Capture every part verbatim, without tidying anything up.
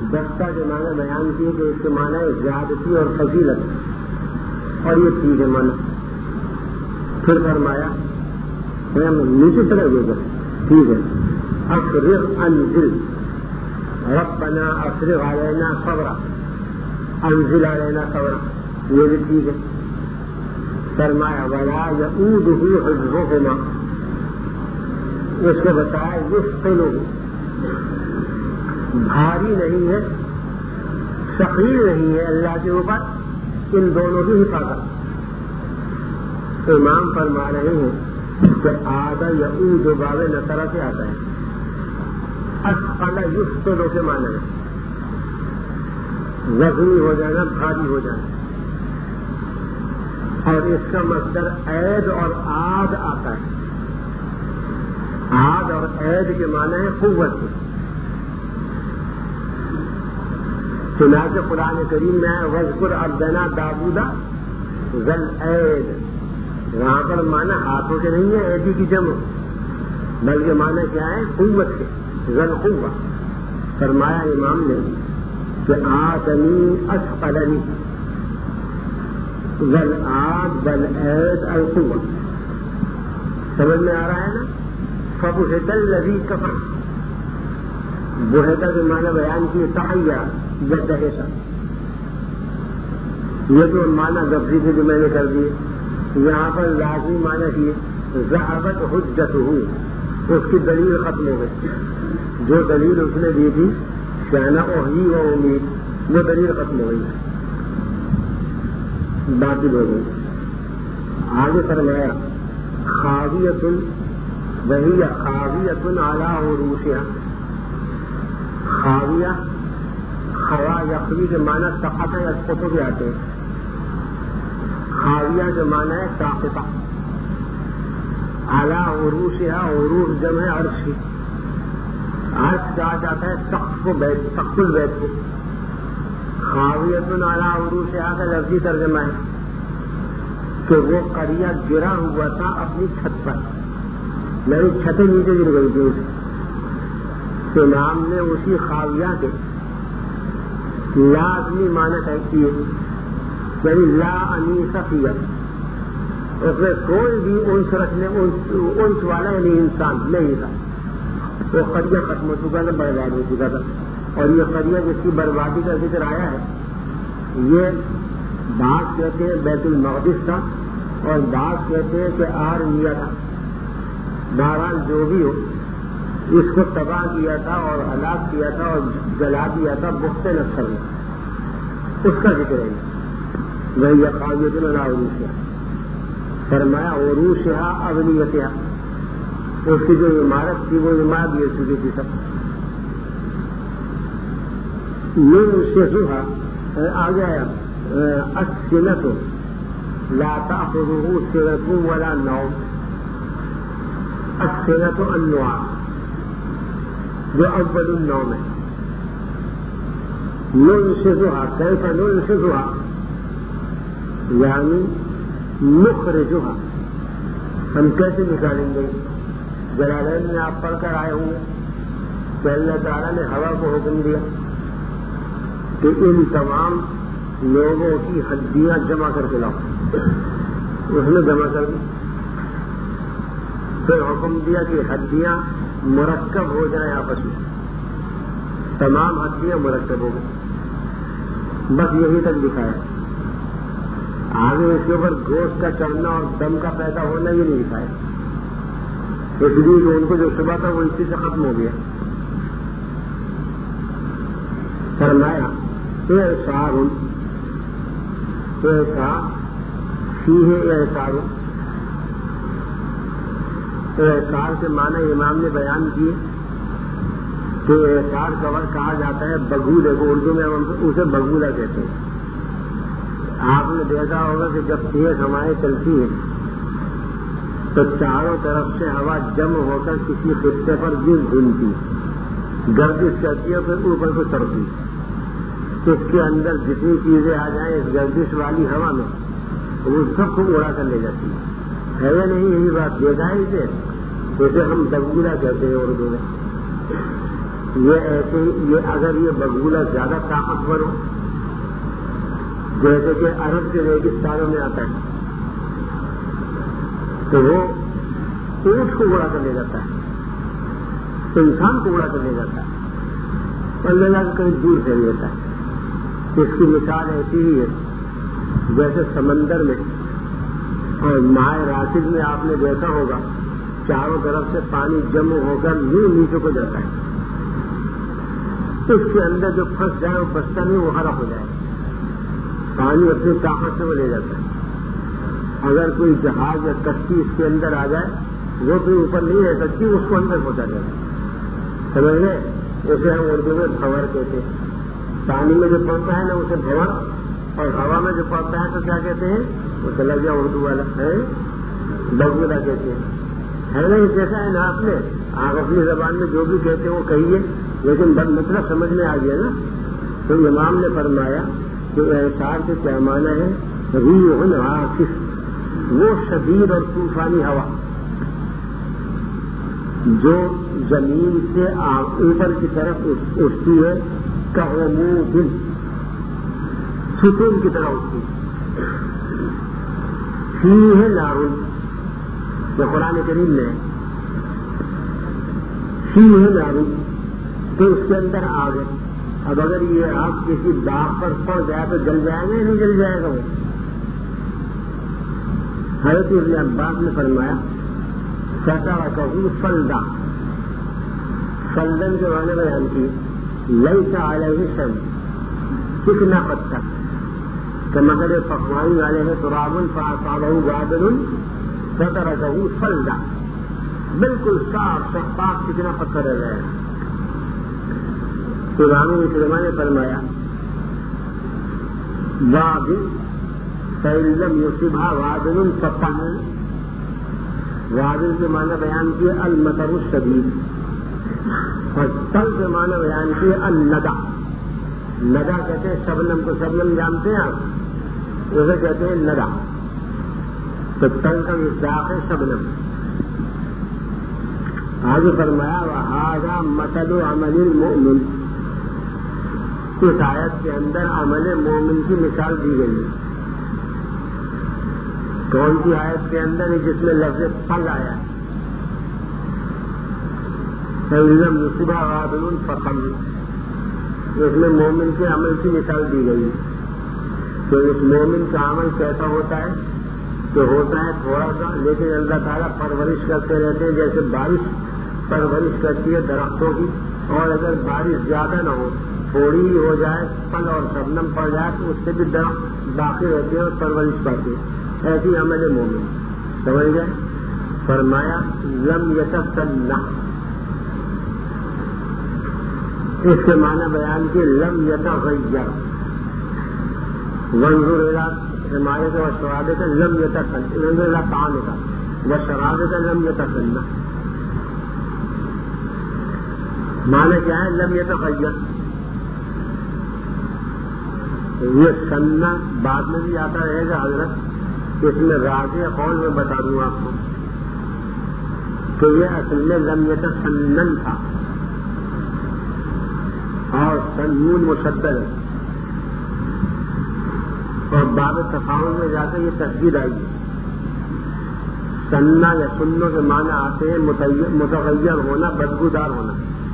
دستہ کے معنی بیان کیے کہ اس کے معنی زیادتی اور فضیلت، اور یہ ٹھیک ہے معنی. پھر فرمایا ہم نیچے چلے گئے ٹھیک ہے. افرغ انزل ربنا افرغ علینا صبرا، انزل علینا صبرا، یہ بھی ٹھیک ہے. فرمایا ولا یعودہ حفظہما، اس کو بتایا یثقلہ، بھاری نہیں ہے، ثقیل نہیں ہے اللہ کے اوپر، ان دونوں کی حفاظت. امام فرما رہے ہیں کہ آدھا یعود باب نصرہ سے آتا ہے، اثقل یثقل کے معنی ہے وزنی ہو جانا، بھاری ہو جانا. اور اس کا مصدر عید اور عاد آتا ہے. عاد اور عید کے معنی ہے قوت. چنانچہ قرآن کریم میں ہے وذکر عبدنا داؤد ذی العید، وہاں پر معنی ہاتھوں کے نہیں ہے ایدی کی جمع، بلکہ معنی کیا ہے قوت کے، ذی القوہ. فرمایا امام نے کہ آدمی اثقلنی، ذی العاد والعید القوہ. سمجھ میں آ رہا ہے نا؟ فبہت الذی کفر، بہتا کے معنی بیان کیے تحیہ یا دہشا. یہ تو معنی لفظی تھے جو میں نے کر دیے. یہاں پر لازمی معنی کیے ذہبت حجتہ، اس کی دلیل ختم ہو گئی. جو دلیل اس نے دی تھی شأن اوحی و امید، وہ دلیل ختم ہو گئی، باطل ہو گئی. آگے فرمایا خاویۃ، وہی خاویۃ علی عروشہا. خاویہ خوا یخوی کے معنی سقط یا سقط بھی آتے ہیں. خاویہ کے معنی ہے ساقطہ. علی عروشہا، عروش جمع ہے عرش کی. عرش کہا جاتا ہے سقف کو، بیت، سقف البیت کو. خاویۃ علی عروشہا کا لفظی ترجمہ ہے کہ وہ قریہ گرا ہوا تھا اپنی چھت پر، میری چھتیں نیچے گر گئی تھی. تو نام نے اسی خاویہ کے لازمی معنی طے کیے، یعنی لا انیس فیہ، اس میں کوئی بھی انس رکھنے انس والا یعنی انسان نہیں تھا. وہ قریہ ختم ہو چکا تھا، برباد ہو چکا تھا. اور یہ قریہ جس کی بربادی کا ذکر آیا ہے، یہ بعض کہتے ہیں بیت المقدس تھا اور بعض کہتے ہیں کہ آرمیا تھا. بہرحال جو بھی ہو، اس کو تباہ کیا تھا اور ہلاک کیا تھا اور جلا دیا تھا بخت نصر نے. اس کا ذکر ہے وہی خاویۃ علی عروشہا. فرمایا عروشہا ابنیتہا، اس کی جو عمارت تھی وہ عمارت گر چکی تھی سب. ينشزها آ گیا السنة لا تأخذه سنة ولا نوم. السنة النوع جو اول النوم ہے. ننشزها كيف ننشزها یعنی نخرجها، ہم کیسے نکالیں گے؟ جلالین میں آپ پڑھ کر آئے ہوں گے کہ اللہ تعالیٰ نے ہوا کو حکم دیا کہ ان تمام لوگوں کی ہڈیاں جمع کر کے لاؤ. اس نے جمع کر دی. پھر حکم دیا کہ ہڈیاں مرکب ہو جائیں آپس میں. تمام ہڈیاں مرکب ہو گئی. بس یہی تک دکھایا. آگے اس کے اوپر گوشت کا چڑھنا اور دم کا پیدا ہونا یہ نہیں دکھایا. اس لیے کہ ان کو جو صبح تھا وہ اسی سے ختم ہو گیا. فرمایا اعصار اعصار فیہ اعصار. اعصار کے معنی امام نے بیان کیے کہ اعصار کور کہا جاتا ہے بگولے کو، اردو میں ہم اسے بگولا کہتے ہیں. آپ نے دیکھا ہوگا کہ جب تیز ہوائیں چلتی ہیں تو چاروں طرف سے ہوا جمع ہو کر کسی خطے پر گر گھومتی، گردش کرتی ہے، پھر اوپر کو چڑھتی. اس کے اندر جتنی چیزیں آ جائیں اس گردش والی ہوا میں وہ سب کو اڑا کر لے جاتی ہے. یا نہیں؟ یہی بات دیکھا ہے اسے، اسے ہم بگولا کہتے ہیں اردو میں. یہ ایسے یہ اگر یہ بگولا زیادہ طاقتور ہو، جیسے کہ عرب کے ریگستانوں میں آتا ہے، تو وہ اونٹ کو اڑا کر لے جاتا ہے، تو انسان کو اڑا کر لے جاتا ہے اور لے جا کے کہیں دور سے لیتا ہے۔ اس کی مثال ایسی ہی ہے جیسے سمندر میں اور مائع راشد میں آپ نے دیکھا ہوگا چاروں طرف سے پانی جمع ہو کر یوں نیچے کو جاتا ہے، اس کے اندر جو پھنس جائے وہ بچتا نہیں، وہ غرق ہو جائے، پانی اپنی طاقت سے وہ لے جاتا ہے۔ اگر کوئی جہاز یا کشتی اس کے اندر آ جائے وہ تو اوپر نہیں رہ سکتی، اس کو اندر پہنچا جائے، سمجھ لیں؟ اسے ہم اردو میں بھور کہتے ہیں۔ پانی میں جو پڑتا ہے نا اسے بھور، اور ہوا میں جو پڑتا ہے تو کیا کہتے ہیں؟ وہ چلا گیا اردو والا ہے بگولا کہتے ہیں، ہے نا؟ جیسا ہے نا آپ نے آپ اپنی زبان میں جو بھی کہتے ہیں وہ کہیے، لیکن بس مطلب سمجھ میں آ گیا نا۔ تو امام نے فرمایا کہ احسار کے کیا معنی ہے؟ ریح عاصف، وہ شدید اور طوفانی ہوا جو زمین سے اوپر کی طرف اٹھتی ہے، کعمود، ستون کی طرح اٹھتی ہے، فیہ نار، یہ قرآن کریم میں فیہ نار، تو اس کے اندر آگ ہے۔ اب اگر یہ آگ کسی داغ پر پڑ جائے تو جل جائے گا یا نہیں جل جائے گا؟ وہ حضرت ابن عباس نے فرمایا فَتَرَكَهُ فَلْدًا، فلدن کے معنی بیان کی، لَيْسَ عَلَيْهِ شَيْءٌ، چکنا پتھر، کہ مگر پکوانی والے ہیں تراب فَأَصَابَهُ وَابِلٌ فَتَرَكَهُ فَلْدًا، بالکل صاف شفاف چکنا پتھر رہ گیا۔ امام مسلمہ نے فرمایا وابل فَإِن لَّمْ يُصِبْهَا وَابِلٌ فَطَلٌ، وابل کے معنی بیان کیے المطر الشدید، اور طل کے معنی بیان کیے الندى، ندى کہتے ہیں شبنم کو، شبنم جانتے ہیں آپ، اسے کہتے ہیں ندى، تو طل کا مصداق ہے شبنم۔ آگے فرمایا وَهَذَا مَثَلُ عَمَلِ الْمُؤْمِنِ، اس آیت کے اندر عمل مومن کی مثال دی گئی ہے۔ کون سی آیت کے اندر ہے؟ جس میں لفظ پھل آیا ہے، فَإِن يُصِبْهَا وَابِلٌ فَطَلٌ، اس میں مومن کے عمل کی مثال دی گئی ہے کہ اس مومن کا عمل کیسا ہوتا ہے، کہ ہوتا ہے تھوڑا سا، لیکن اللہ تعالیٰ پرورش کرتے رہتے ہیں، جیسے بارش پرورش کرتی ہے درختوں کی، اور اگر بارش زیادہ نہ ہو، تھوڑی ہی ہو جائے، پھل اور شبنم پڑ جائے تو اس سے بھی درخت باقی رہتے ہیں اور پرورش پاتے ہیں۔ ایسی عمل مومن، سمجھ گئے؟ فرمایا لم یتسنہ، اس کے معنی بیان کے لم یتغیر، وانظر الی حمایت و شرابک لم یتسنہ، انظر الی طعامک و شرابک لم یتسنہ، معنی کیا ہے؟ لم یتغیر۔ یہ سننا بعد میں بھی آتا رہے گا حضرت، اس میں راجع قول میں بتا دوں آپ کو کہ یہ اصل میں لم یتسنن تھا، اور سنون مشدد ہے، اور باب تفاعل میں جا کر یہ تشدید آئی ہے۔ سننا یا سنوں کے معنی آتے ہیں متغیر ہونا، بدبودار ہونا،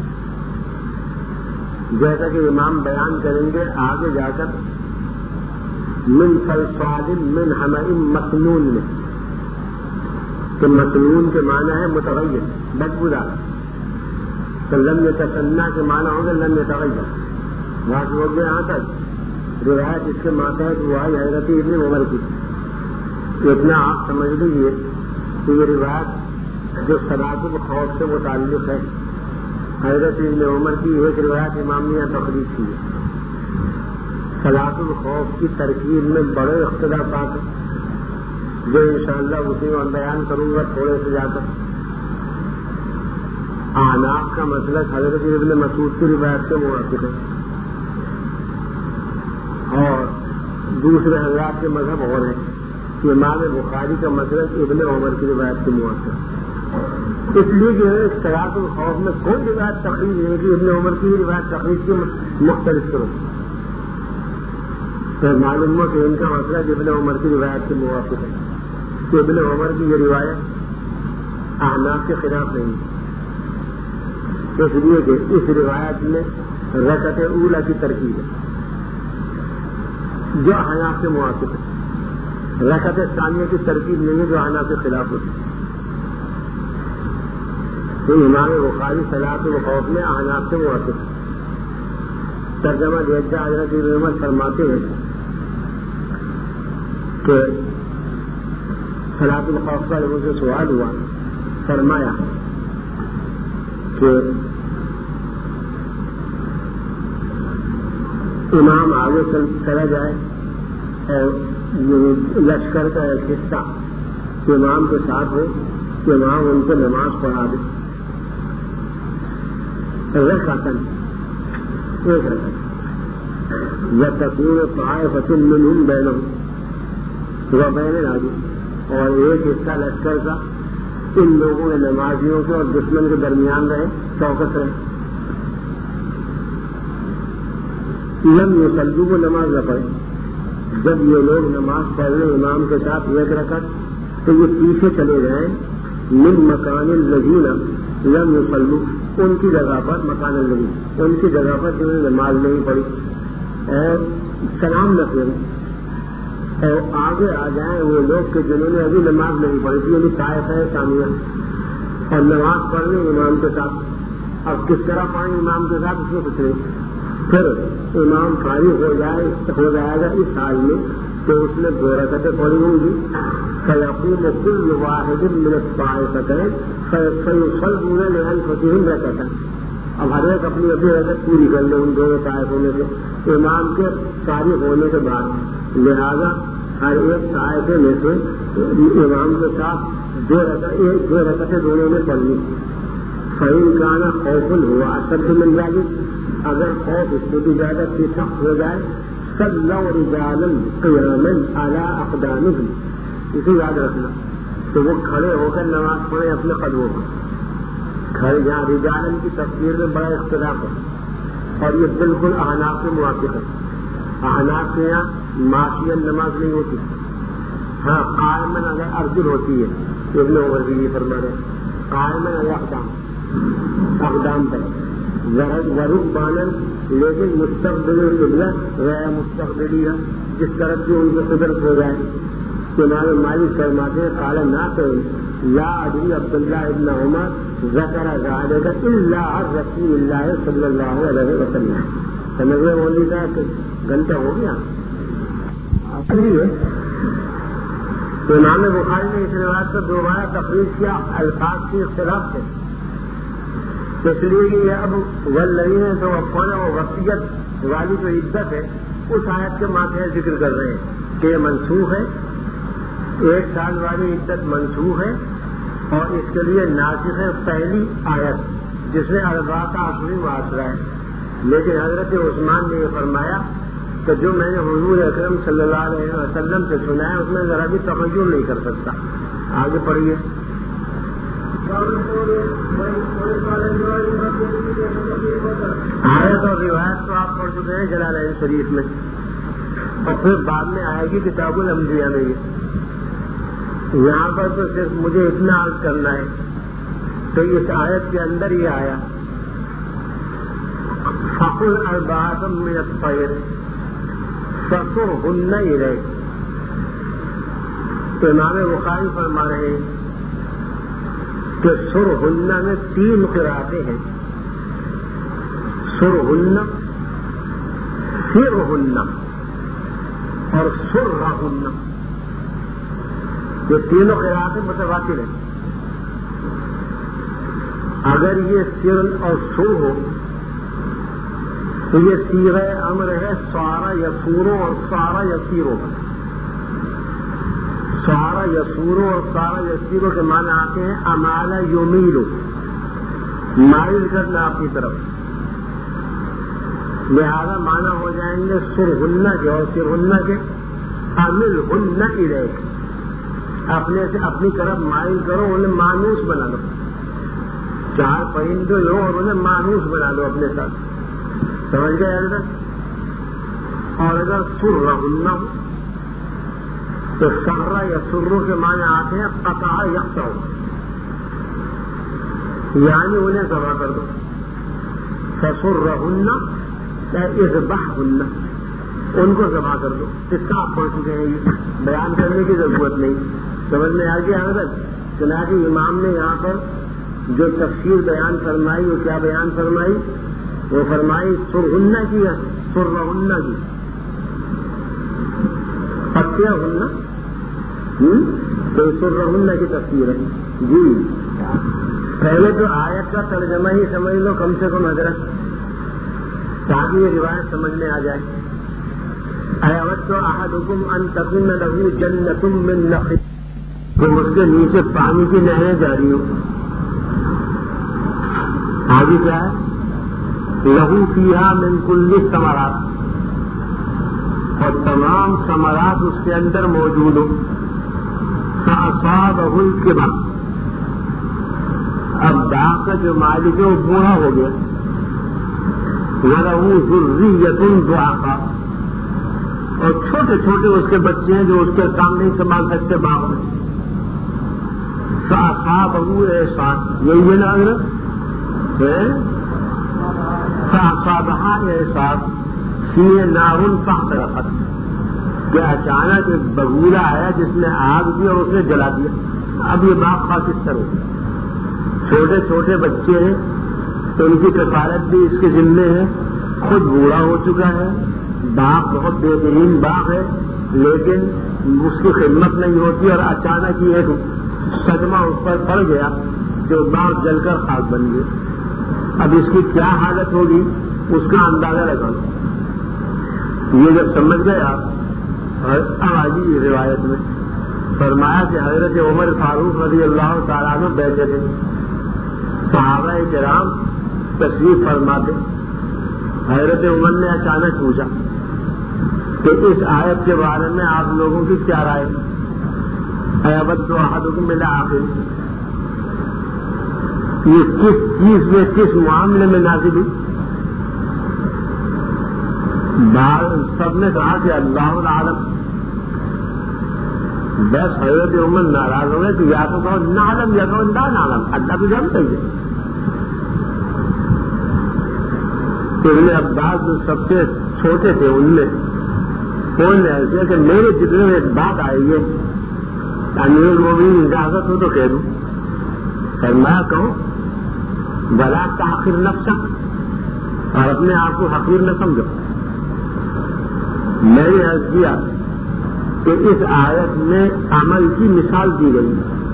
جیسا کہ امام بیان کریں گے آگے جا کر من صلصال من حمأ مسنون میں، کہ مسنون کے معنی ہے متغیر، بدبودار، تو لم یتسنہ کے معنی ہوگا لم یتغیر۔ بات ہو گیا یہاں تک، روایت اس کے ماتحت وہ آئی حضرت ابن عمر کی، اتنا آپ سمجھ لیجیے کہ یہ روایت جو صلاۃ الخوف سے متعلق ہے، حضرت ابن عمر کی ایک روایت امام نے تخریج کی ہے۔ صلاۃ الخوف کی ترکیب میں بڑے اختلافات ہیں جو انشاءاللہ اسی میں بیان کروں گا تھوڑے سے جا کر۔ اعناق کا مسلک حضرت ابن مسعود کی روایت سے موافق ہے، اور دوسرے حضرات کے مذہب اور ہیں کہ امام بخاری کا مسلک ابن عمر کی روایت سے موافق ہے۔ اس لیے جو ہے صلاۃ الخوف میں کوئی روایت تقریر نہیں کہ ابن عمر کی روایت تقریر کی مختلف کرو، تو معلوم ہو کہ ان کا مسئلہ جو ابن عمر کی روایت کے موافق ہے کہ ابن عمر کی یہ روایت احناف کے خلاف نہیں، اس لیے کہ اس روایت میں رکعت اولا کی ترکیب ہے جو احناف کے موافق ہے، رکعت ثانیہ کی ترکیب نہیں ہے جو احناف کے خلاف ہوتی ہے۔ تو امام بخاری صلاۃ الخوف میں احناف سے موافق ہے۔ ترجمہ جدہ حضرت ابن عمر فرماتے ہیں کہ صلاۃ الخوف کا لوگوں سے سوال ہوا، فرمایا کہ امام آگے چلا جائے اور لشکر کا ایک حصہ امام کے ساتھ ہو کہ امام ان کو نماز پڑھا دے، رکعتاً ایک رکعت، یا تکون طائفۃ منہم بینہم و بین العدو، اور ایک حصہ لشکر کا ان لوگوں کے نمازیوں کے اور دشمن کے درمیان رہے، چوکس رہے، لم یصلوا کو نماز نہ پڑھے۔ جب یہ لوگ نماز پڑھ لیں امام کے ساتھ ایک رکعت تو یہ پیچھے چلے جائیں من مکان الذین لم یصلوا، ان کی جگہ پر مکان الذین، ان کی جگہ پر جنہوں نے نماز نہیں پڑھی اور سلام نہ پھیریں، اور آگے آ جائیں وہ لوگ کہ جنہوں نے ابھی نماز نہیں پڑھی تھی، یعنی طائفہ ثانیہ، اور نماز پڑھ لیں امام کے ساتھ۔ اب کس طرح پڑھیں امام کے ساتھ اس میں کچھ نہیں، پھر امام فارغ ہو جائے ہو جائے گا اس حال میں تو اس نے دو رکعتیں پڑھی ہوں گی، فیقوم کل واحد من الطائفتین فیصلون لانفسہم رکعۃ، اب ہر ایک اپنی اپنی رکعت پوری کر لیں ان دونوں طائفوں میں سے امام کے فارغ ہونے کے بعد، لہذا ہر ایک طائفے میں سے امام کے ساتھ دو رکعت دو رکعتیں دونوں میں پڑھنی۔ فإن کان خوف ہوا اشد من ذلک، اگر خوف اس سے بھی زیادہ سخت ہو جائے، صلوا رجالا قیاما علی اقدامہم، اسے یاد رکھنا تو وہ کھڑے ہو کر نماز پڑھیں اپنے قدموں پر، کھڑے جہاں رجالن کی تفسیر میں بڑا اختلاف ہے اور یہ بالکل احناف کے موافق ہے۔ احناف کے یہاں معاشین نماز نہیں ہوتی، ہاں قائمن علی ارجل ہوتی ہے، ابن عمر بھی یہ فرما رہے ہیں قائمن علی اقدام، اقدام پر ورکبانن، لیکن مستقبل القبلہ غیر مستقبلیہ، جس طرف جو ان کو قدرت ہو جائے۔ امام مالک فرماتے ہیں قال نافع لا ادری عبداللہ ابن عمر ذکر ذلک الا عن رسول اللہ صلی اللہ علیہ وسلم۔ سمجھے مولوی صاحب کہ گھنٹہ ہو گیا؟ امام بخاری نے اس روایت کو دوبارہ تفریح کیا الفاظ کے اختلاف سے، اس لیے کہ یہ اب والذین توفون و وصیت والی جو عدت ہے اس آیت کے ماتحت ذکر کر رہے ہیں کہ یہ منسوخ ہے، ایک سال والی عدت منسوخ ہے، اور اس کے لیے ناسخ ہے پہلی آیت جس میں اربع کا اصلی معاشرہ ہے۔ لیکن حضرت عثمان نے یہ فرمایا کہ جو میں نے حضور اکرم صلی اللہ علیہ وسلم سے سنا ہے اس میں ذرا بھی تغیر نہیں کر سکتا۔ آگے پڑھیے۔ آیت اور روایت تو آپ پڑھ چکے ہیں جلالین شریف میں، اور پھر بعد میں آئے گی کتاب الانبیاء میں۔ یہاں پر تو صرف مجھے اتنا عرض کرنا ہے تو اس آیت کے اندر یہ آیا فَقُلْ أَرْبَعَةٌ مِّنَ الطَّيْرِ فَصُرْهُنَّ إِلَيْكَ۔ تو امام بخاری فرما رہے ہیں کہ سرہن میں تین قراءتیں ہیں، سرہن، سرہن اور سرہن، یہ تینوں قراءتیں متواتر ہیں۔ اگر یہ سر اور سر ہو تو یہ صیغہ امر ہے سارا یسورو اور سارا یسیرو، سارا یسورو اور سارا یسیرو کے معنی آتے ہیں امال یمیلو، مائل کرنا اپنی طرف، لہذا معنی ہو جائیں گے سرہن کے اور سرہن کے املہن الیک، اپنے سے اپنی طرف مائل کرو، انہیں مانوس بنا دو۔ چار پرندے لو اور انہیں مانوس بنا لو اپنے ساتھ، سمجھ گئے حضرت؟ اور اگر سرہن ہو تو سرہ یا سرو کے معنی آتے ہیں قطع یقطع، یعنی انہیں ذبح کر دو. فسرہن یا اذبحہن، ان کو ذبح کر دو. اس کا آپ پڑھ چکے ہیں، یہ بیان کرنے کی ضرورت نہیں. سمجھ میں آ گیا حضرت؟ چنانچہ امام نے یہاں پر جو تفسیر بیان فرمائی وہ کیا بیان فرمائی؟ وہ فرمائی سرہن کی یا سرہن کی؟ پتیاں ہننا تو سرہن کی تفسیر ہے. جی پہلے تو آیت کا ترجمہ ہی سمجھ لو کم سے کم حضرت، تاکہ یہ روایت سمجھ میں آ جائے. اَيَوَدُّ أَحَدُكُمْ أَن تَكُونَ لَهُ جَنَّةٌ مِّن نَخِيلٍ، تو اس کے نیچے پانی کی نہریں جاری ہو. آگے کیا ہے؟ لَهُ فِيهَا مِن كُلِّ الثَّمَرَاتِ، اور تمام ثمرات اس کے اندر موجود ہو. فَأَصَابَهُ الْكِبَرُ، اب باغ کا جو مالک ہے وہ بوڑھا ہو گیا. وَلَهُ ذُرِّيَّةٌ ضُعَفَاءُ، اور چھوٹے چھوٹے اس کے بچے ہیں جو اس کے کام نہیں سنبھال سکتے باغ میں. فَأَصَابَهُ إِعْصَارٌ، یہی ہے نا حضرت؟ فَأَصَابَهَا إِعْصَارٌ فِيهِ نَارٌ فَاحْتَرَقَتْ، کہ اچانک ایک بگولا آیا جس نے آگ دی اور اس نے جلا دیا. اب یہ باغ خاکستر ہو گیا. چھوٹے چھوٹے بچے ہیں تو ان کی کفالت بھی اس کے ذمے ہے. خود بوڑھا ہو چکا ہے، باغ بہت بہترین باغ ہے لیکن اس کی خدمت نہیں ہوتی، اور اچانک ہی ایک صدمہ اس پر پڑ گیا جو باغ جل کر خاک بن گیا. اب اس کی کیا حالت ہوگی اس کا اندازہ لگاؤ. یہ جب سمجھ گئے آپ، اب آگے روایت میں فرمایا کہ حضرت عمر فاروق رضی اللہ تعالیٰ عنہ بیٹھے تھے، صحابہ کرام تشریف فرماتے. حضرت عمر نے اچانک پوچھا کہ اس آیت کے بارے میں آپ لوگوں کی کیا رائے؟ اَيَوَدُّ أَحَدُكُمْ إِلَىٰ آخِرِ، یہ کس چیز میں کس معاملے میں نازل ہوئی؟ سب نے کہا کہ اللہ عالم. بس حضرت عمر ناراض ہو گئے کہ یا تو کہو نعلم یا کہو لا نعلم، اللہ بھی جانتا ہی ہے. ابن عباس جو سب سے چھوٹے تھے ان میں کون نے ایسے کہ میرے جتنے میں ایک بات آئی ہے، امیر المومنین اجازت ہو تو کہہ دوں. فرمایا کہو بلا تاخیر نفسک، اور اپنے آپ کو حقیر نہ سمجھو. میں نے عرض کیا کہ اس آیت میں عمل کی مثال دی گئی،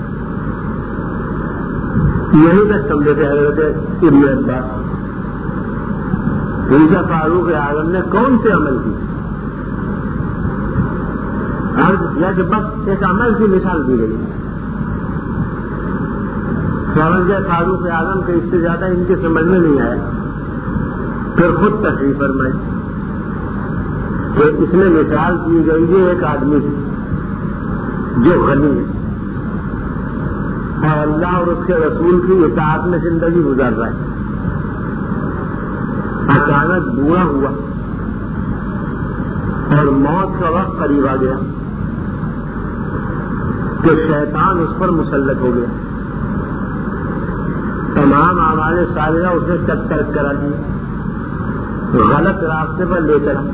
یہی تک سمجھے تھے حضرت ابن عباس. ان کا فاروق اعظم نے کون سے عمل کی؟ عرض کیا کہ بس ایک عمل کی مثال دی گئی. سمجھ گئے فاروق اعظم کہ اس سے زیادہ ان کے سمجھ میں نہیں آیا. پھر خود تشریف فرمائی کہ اس میں مثال دی گئی ہے ایک آدمی کی جو غنی ہے اور اللہ اور اس کے رسول کی اطاعت میں زندگی گزار رہا ہے. اچانک بوڑھا ہوا اور موت کا وقت قریب آ گیا کہ شیطان اس پر مسلط ہو گیا. تمام اعمال صالحہ اسے تک ترک کرا دی، غلط راستے پر لے چلا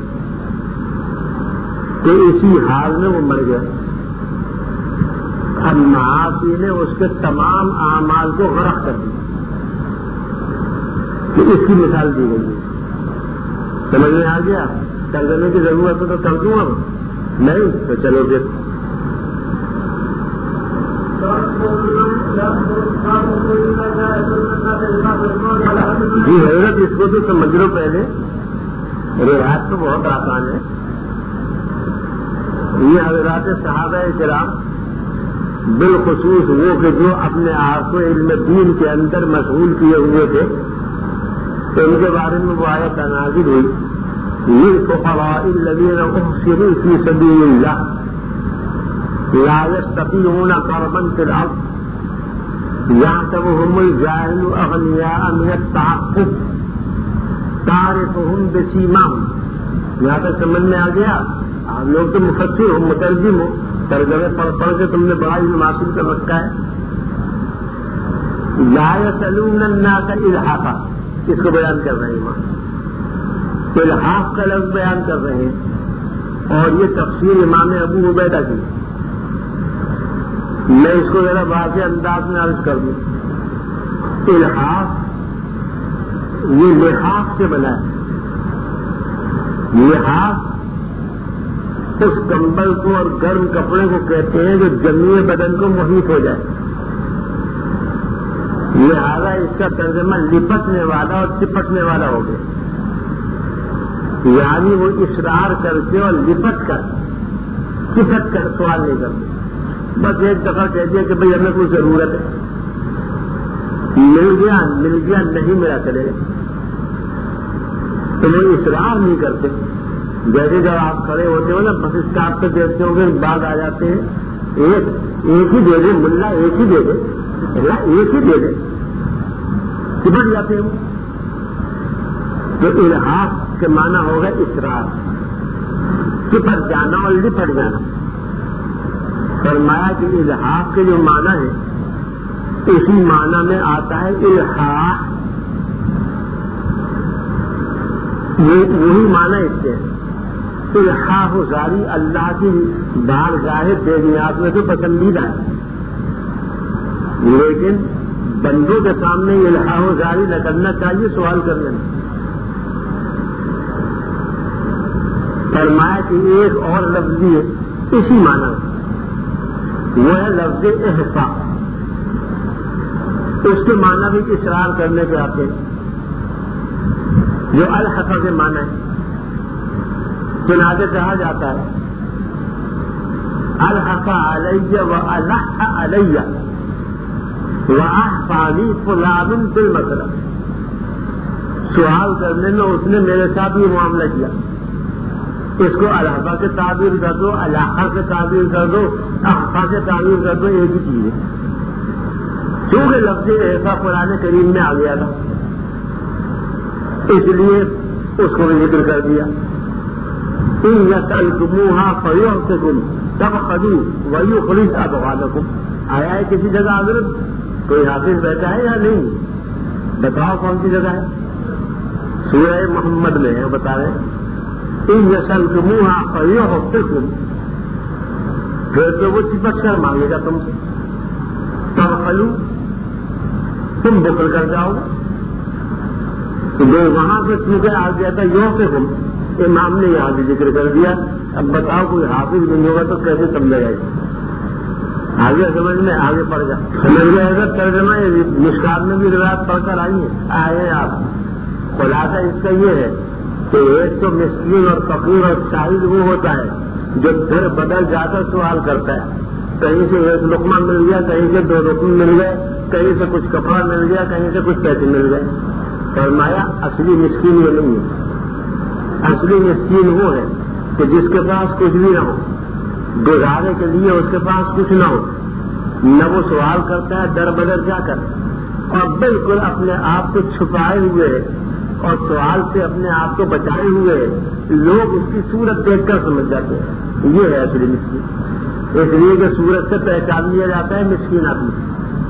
تو اسی حال میں وہ مر گیا. اب معاصی نے اس کے تمام اعمال کو غرق کر دیا. کہ اس کی مثال دی گئی. سمجھ میں آ گیا؟ ترجمے کی ضرورت ہے تو کر دوں اب نہیں تو چلو پھر. جی حضرت اس کو تو سمجھ لو پہلے، روایت تو بہت آسان ہے. یہ حضرات صحابہ کرام بالخصوص وہ کہ جو اپنے آپ کو علم دین کے اندر مشغول کیے ہوئے تھے تو ان کے بارے میں وہ آیت نازل ہوئی. للفقراء الذين احصروا في سبيل الله لا يستطيعون ضربا في الارض یحسبهم الجاہل اغنیاء من التعفف تعرفهم بسیماہم. یہاں تک سمجھ میں آ گیا؟ آپ لوگ تو مفسر ہو، مترجم ہو، ترجمے پڑھ پڑھ کے تم نے بڑا علم حاصل کر رکھا ہے. لا یسألون الناس الحافا، اس کو بیان کر رہے ہیں وہاں، الحاف کا لفظ بیان کر رہے ہیں، اور یہ تفسیر امام ابو عبیدہ کی. میں اس کو ذرا واضح انداز میں عرض کر دوں. الحاف یہ لحاف سے بنا ہے. لحاف اس کمبل کو اور گرم کپڑے کو کہتے ہیں جو جمی بدن کو محیط ہو جائے. لہذا اس کا ترجمہ لپٹنے والا اور چپٹنے والا ہو گیا. یعنی وہ اصرار کر کے اور لپٹ کر چپٹ کر سوال نہیں کرتے، بس ایک دفعہ کہہ دیا کہ بھئی ہمیں کوئی ضرورت ہے، مل گیا مل گیا نہیں ملا چلے گا. تو وہ اصرار نہیں کرتے. جیسے جب آپ کھڑے ہوتے ہو نا بس اسٹاپ پہ دیکھتے ہو کہ بعد آ جاتے ہیں، ایک ایک ہی دے دے ملا، ایک ہی دے دے اللہ، ایک ہی دے دے، چپٹ جاتے ہیں. تو الحاف کے معنی ہوگا اصرار، چپٹ جانا اور لپٹ جانا. فرمایا کہ الحاف کے جو معنی ہے اسی معنی میں آتا ہے الحاح، وہی معنی اس کے. الحاح زاری اللہ کی بارگاہ بے نیاز میں تو پسندیدہ ہے، لیکن بندوں کے سامنے الحاح زاری نہ کرنا چاہیے سوال کرنے میں. فرمایا کہ ایک اور لفظ بھی ہے اسی معنی، وہ ہے لفظ احفا. اس کے معنی بھی اصرار کرنے کے آتے ہیں، جو الحفا کے معنی ہے. چنانچہ کہا جاتا ہے الحفا علیہ و الح علیہ و احفانی فلان بالمثل. سوال کرنے میں اس نے میرے ساتھ یہ معاملہ کیا. اس کو الحفا سے تعبیر کر دو، الحا سے تعبیر کر دو، احفا سے تعبیر کر دو، ایک ہی چیز ہے. کیونکہ لفظ ایسا قرآن کریم میں آ گیا تھا اس لیے اس کو بھی ذکر کر دیا. ان یسألکموها فیعطکم تبخلوا ویخرج اضغانکم. آیا ہے کسی جگہ حضرت کوئی حافظ بیٹھا ہے یا نہیں؟ بتاؤ کون سی جگہ ہے؟ سورہ محمد میں ہے، بتا رہے ہیں ان یسألکموها فیعطکم. پھر تو وہ چپٹ کر مانگے گا تم سے. تبخلوا، تم بخل کر جاؤ. تو وہاں سے چونکہ آ گیا تھا یوں سے ہم امام نے یہاں بھی ذکر کر دیا. اب بتاؤ کوئی حافظ نہیں ہوگا تو کیسے سمجھے گا؟ آگے سمجھ میں آگے پڑ جا سمجھ گئے اگر ترجمہ مشکات میں بھی روایت پڑھ کر آئی ہیں آئے ہیں آپ. خلاصہ اس کا یہ ہے کہ ایک تو مسکین اور فقیر اور شاہد وہ ہوتا ہے جو پھر بدل جا کر سوال کرتا ہے. کہیں سے ایک لقمہ مل گیا، کہیں سے دو رقم مل گئے، کہیں سے کچھ کپڑا مل گیا، کہیں سے کچھ پیسے مل گئے. فرمایا اصلی مسکین یہ نہیں ہے. اصلی مسکین وہ ہے کہ جس کے پاس کچھ بھی نہ ہو، گزارے کے لیے اس کے پاس کچھ نہ ہو، نہ وہ سوال کرتا ہے در بدر جا کر، اور بالکل اپنے آپ کو چھپائے ہوئے اور سوال سے اپنے آپ کو بچائے ہوئے لوگ اس کی صورت دیکھ کر سمجھ جاتے ہیں. یہ ہے اصلی مسکین. اس لیے کہ صورت سے پہچان لیا جاتا ہے مسکین آدمی.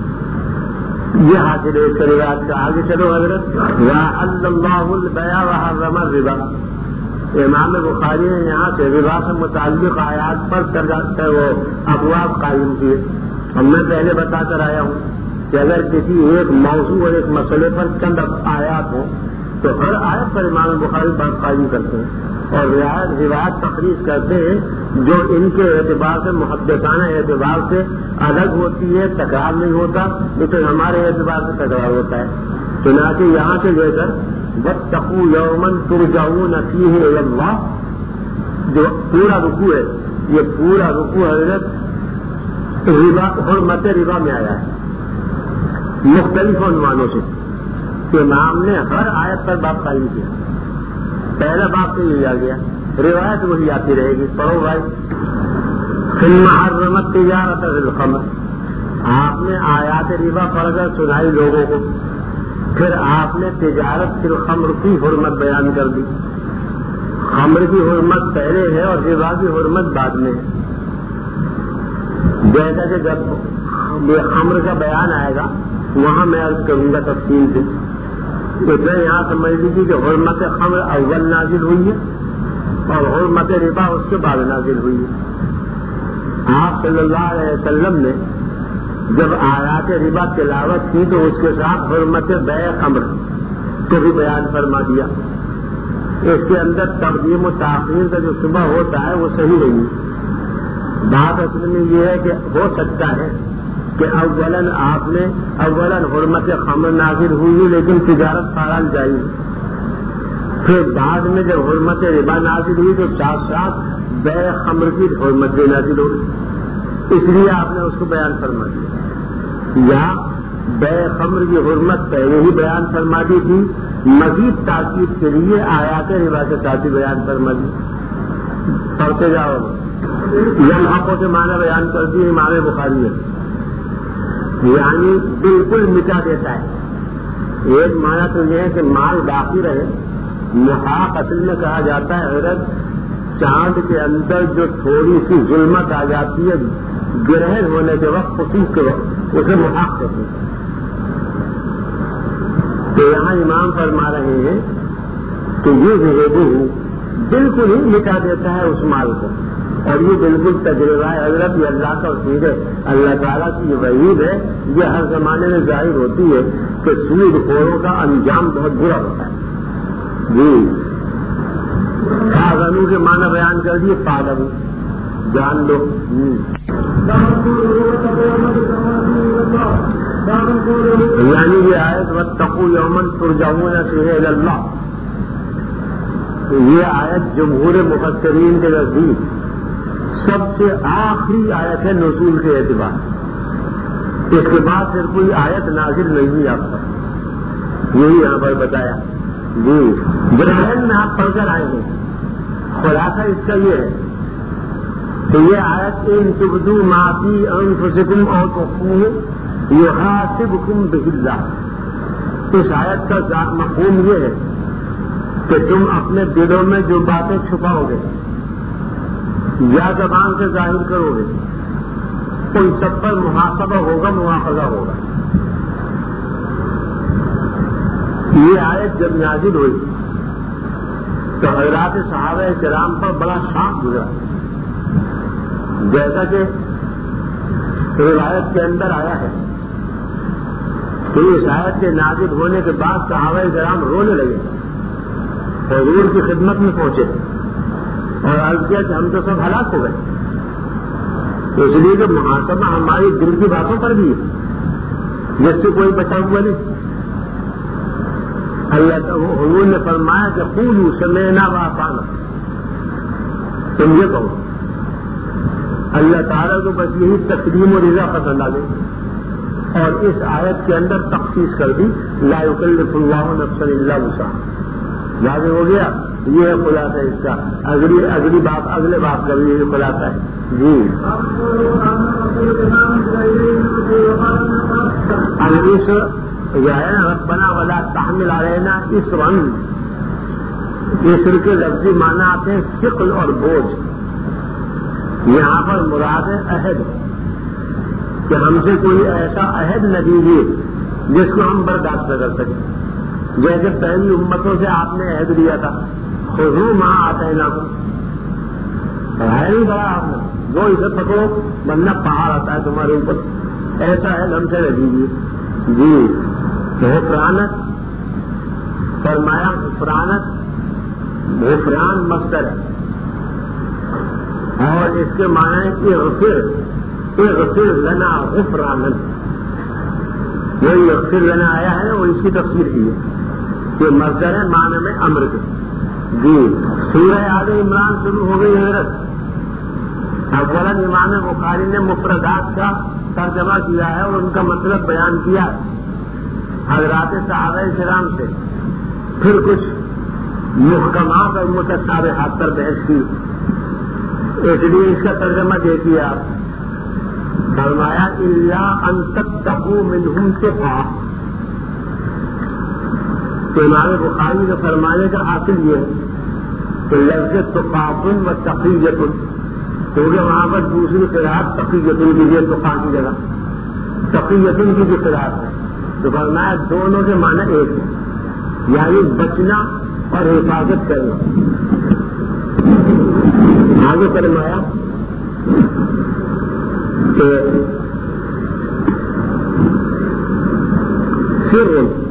یہ حاصل ہے اس روایت کا. آگے چلو حضرت. وَأَحَلَّ اللَّهُ الْبَيْعَ وَحَرَّمَ الرِّبَا. امام بخاری نے یہاں سے ربا سے متعلق آیات پر وہ ابواب قائم کیے. اور میں پہلے بتا کر آیا ہوں کہ اگر کسی ایک موضوع اور ایک مسئلے پر چند آیات ہوں تو ہر آیت پر امام بخاری بات قائم کرتے ہیں اور روایت روایت تخریج کرتے ہیں جو ان کے اعتبار سے محدثانہ اعتبار سے الگ ہوتی ہے، تکرار نہیں ہوتا، لیکن ہمارے اعتبار سے تکرار ہوتا ہے. چنانچہ یہاں سے لے کر واتقوا یوما ترجعون فیہ الی اللہ، جو پورا رکوع ہے، یہ پورا رکوع حضرت ربا حرمت ربا میں آیا ہے مختلف عنوانوں سے. امام نے ہر آیت پر باب قائم کیا. پہلا باب تو یہ آ گیا، روایت وہی آتی رہے گی. پڑھو بھائی. ثم حرمت تجارت الخمر. آپ نے آیات ربا پڑھ کر سنائی لوگوں کو، پھر آپ نے تجارت فی الخمر کی حرمت بیان کر دی. خمر کی حرمت پہلے ہے اور ربا کی حرمت بعد میں ہے. جیسا کہ جب یہ خمر کا بیان آئے گا وہاں میں عرض کروں گا تفصیل سے. اتنا یہاں سمجھ لیجیے کہ حرمت خمر اول نازل ہوئی ہے اور حرمت ربا اس کے بعد نازل ہوئی ہے. آپ صلی اللہ علیہ وسلم نے جب آیات ربا تلاوت کی تو اس کے ساتھ حرمت بیع خمر کو بھی بیان فرما دیا. اس کے اندر تقدیم و تاخیر کا جو صبح ہوتا ہے وہ صحیح نہیں ہے. بات اصل میں یہ ہے کہ ہو سکتا ہے کہ اولاً آپ نے اولاً حرمت خمر نازل ہوئی لیکن تجارت فعال جائز. پھر بعد میں جب حرمت ربا نازل ہوئی تو ساتھ ساتھ بیع خمر کی حرمت بھی نازل ہوئی، اس لیے آپ نے اس کو بیان فرما دیا. یا بیع خمر کی حرمت پہلے ہی بیان فرما دی تھی، مزید تاکید کے لیے آیات ربا کے ساتھ ہی بیان فرما دی. پڑھتے جاؤ. یلحقوں سے معنی بیان کر دی امام بخاری نے، یعنی بالکل مٹا دیتا ہے. ایک معنی تو یہ ہے کہ مال باقی رہے. محاق اصل میں کہا جاتا ہے حضرت چاند کے اندر جو تھوڑی سی ظلمت آ جاتی ہے گرہن ہونے کے وقت خصوص کے وقت اسے محاق کہتے ہیں. تو یہاں امام فرما رہے ہیں کہ یہ ذریعے بالکل ہی مٹا دیتا ہے اس مال کو. اور یہ بالکل تجربہ ہے حضرت، یہ اللہ کا وسیع ہے. اللہ تعالیٰ کی یہ وعید ہے، یہ ہر زمانے میں ظاہر ہوتی ہے کہ سود خوروں کا انجام بہت برا ہوتا ہے. جی فاغنو کے معنی بیان کر دیے، فاغنو جان لو. یعنی یہ آیت واتقوا یوما ترجعون فیہ الی اللہ، یہ آیت جمہور مفسرین کے نزدیک سب سے آخری آیت ہے نزول کے اعتبار. اس کے بعد پھر کوئی آیت نازل نہیں ہوئی آپ پر، یہی یہاں پر بتایا. جی برہن میں آپ پڑھ کر آئے ہیں. خلاصہ اس کا یہ ہے کہ یہ آیت ان تبدو ما فی انفسکم او تخفوہ یحاسبکم بہ اللہ. اس آیت کا مفہوم یہ ہے کہ تم اپنے دلوں میں جو باتیں چھپاؤ گے یا زبان سے ظاہر کرو گے ان سب پر محاسبہ ہوگا، مواخذہ ہوگا. یہ آیت جب نازل ہوئی تو حضرات صحابہ کرام پر بڑا شاق گزرا. جیسا کہ روایت کے اندر آیا ہے کہ اس آیت کے نازل ہونے کے بعد صحابہ کرام رونے لگے، حضور کی خدمت میں پہنچے اور عرض کیا کہ ہم تو سب ہلاک ہو گئے. اس لیے کہ محاسبہ ہماری دل کی باتوں پر بھی ہے جس سے کوئی بچا ہوا نہیں. اللہ حضور نے فرمایا کہ قولوا سمعنا واطعنا، تم یہ کہو. اللہ تعالیٰ کو بس یہی تسلیم و رضا پسند آ گئی اور اس آیت کے اندر تخصیص کر دی لا یکلف اللہ نفسا الا وسعها. واضح ہو گیا. یہ ہے خلاصہ اس کا. اگلی اگلی بات اگلے بات کا بھی یہ خلاصہ ہے. جی اس ربنا ولا تحمل علینا اسرا، اسر کے لفظی معنی آتے ہیں ثقل اور بوجھ. یہاں پر مراد ہے عہد، کہ ہم سے کوئی ایسا عہد نہ دیجیے جس کو ہم برداشت نہ کر سکیں. جیسے پہلی امتوں سے آپ نے عہد دیا تھا خذوا ما آتیناکم، پڑھایا نہیں پڑا آپ نے، وہ اسے پکڑو ورنہ پہاڑ آتا ہے تمہارے اوپر. ایسا عہد ہم سے نہ دیجیے. جی غفرانت فرمایا. غفرانت غفران مصدر ہے اور اس کے معنی ہے کہ اغفر اغفر لنا غفرانن. وہی اغفر لنا آیا ہے وہ اس کی تفسیر کی ہے کہ مصدر ہے معنی میں امر کے. جی سورہ آل عمران شروع ہو گئی حضرت. اولاً امام بخاری نے مفردات کا ترجمہ کیا ہے اور ان کا مطلب بیان کیا حضرات صحابہ کرام سے، پھر کچھ محکمات اور متشابہات پر بحث کی. اس لیے اس کا ترجمہ دیکھیے آپ. فرمایا الا ان تتقوا منهم تقا. تو امام بخاری کے فرمانے کا حاصل یہ ہے کہ لفظ تقاتن و تقیتن، کیونکہ وہاں پر دوسری قرات تقیتن کی ہے، تقا کی جگہ تقیتن کی جو قرات ہے، تو فرمایا دونوں کے معنی ایک ہے، یعنی بچنا اور حفاظت کرنا. آگے فرمایا کہ سر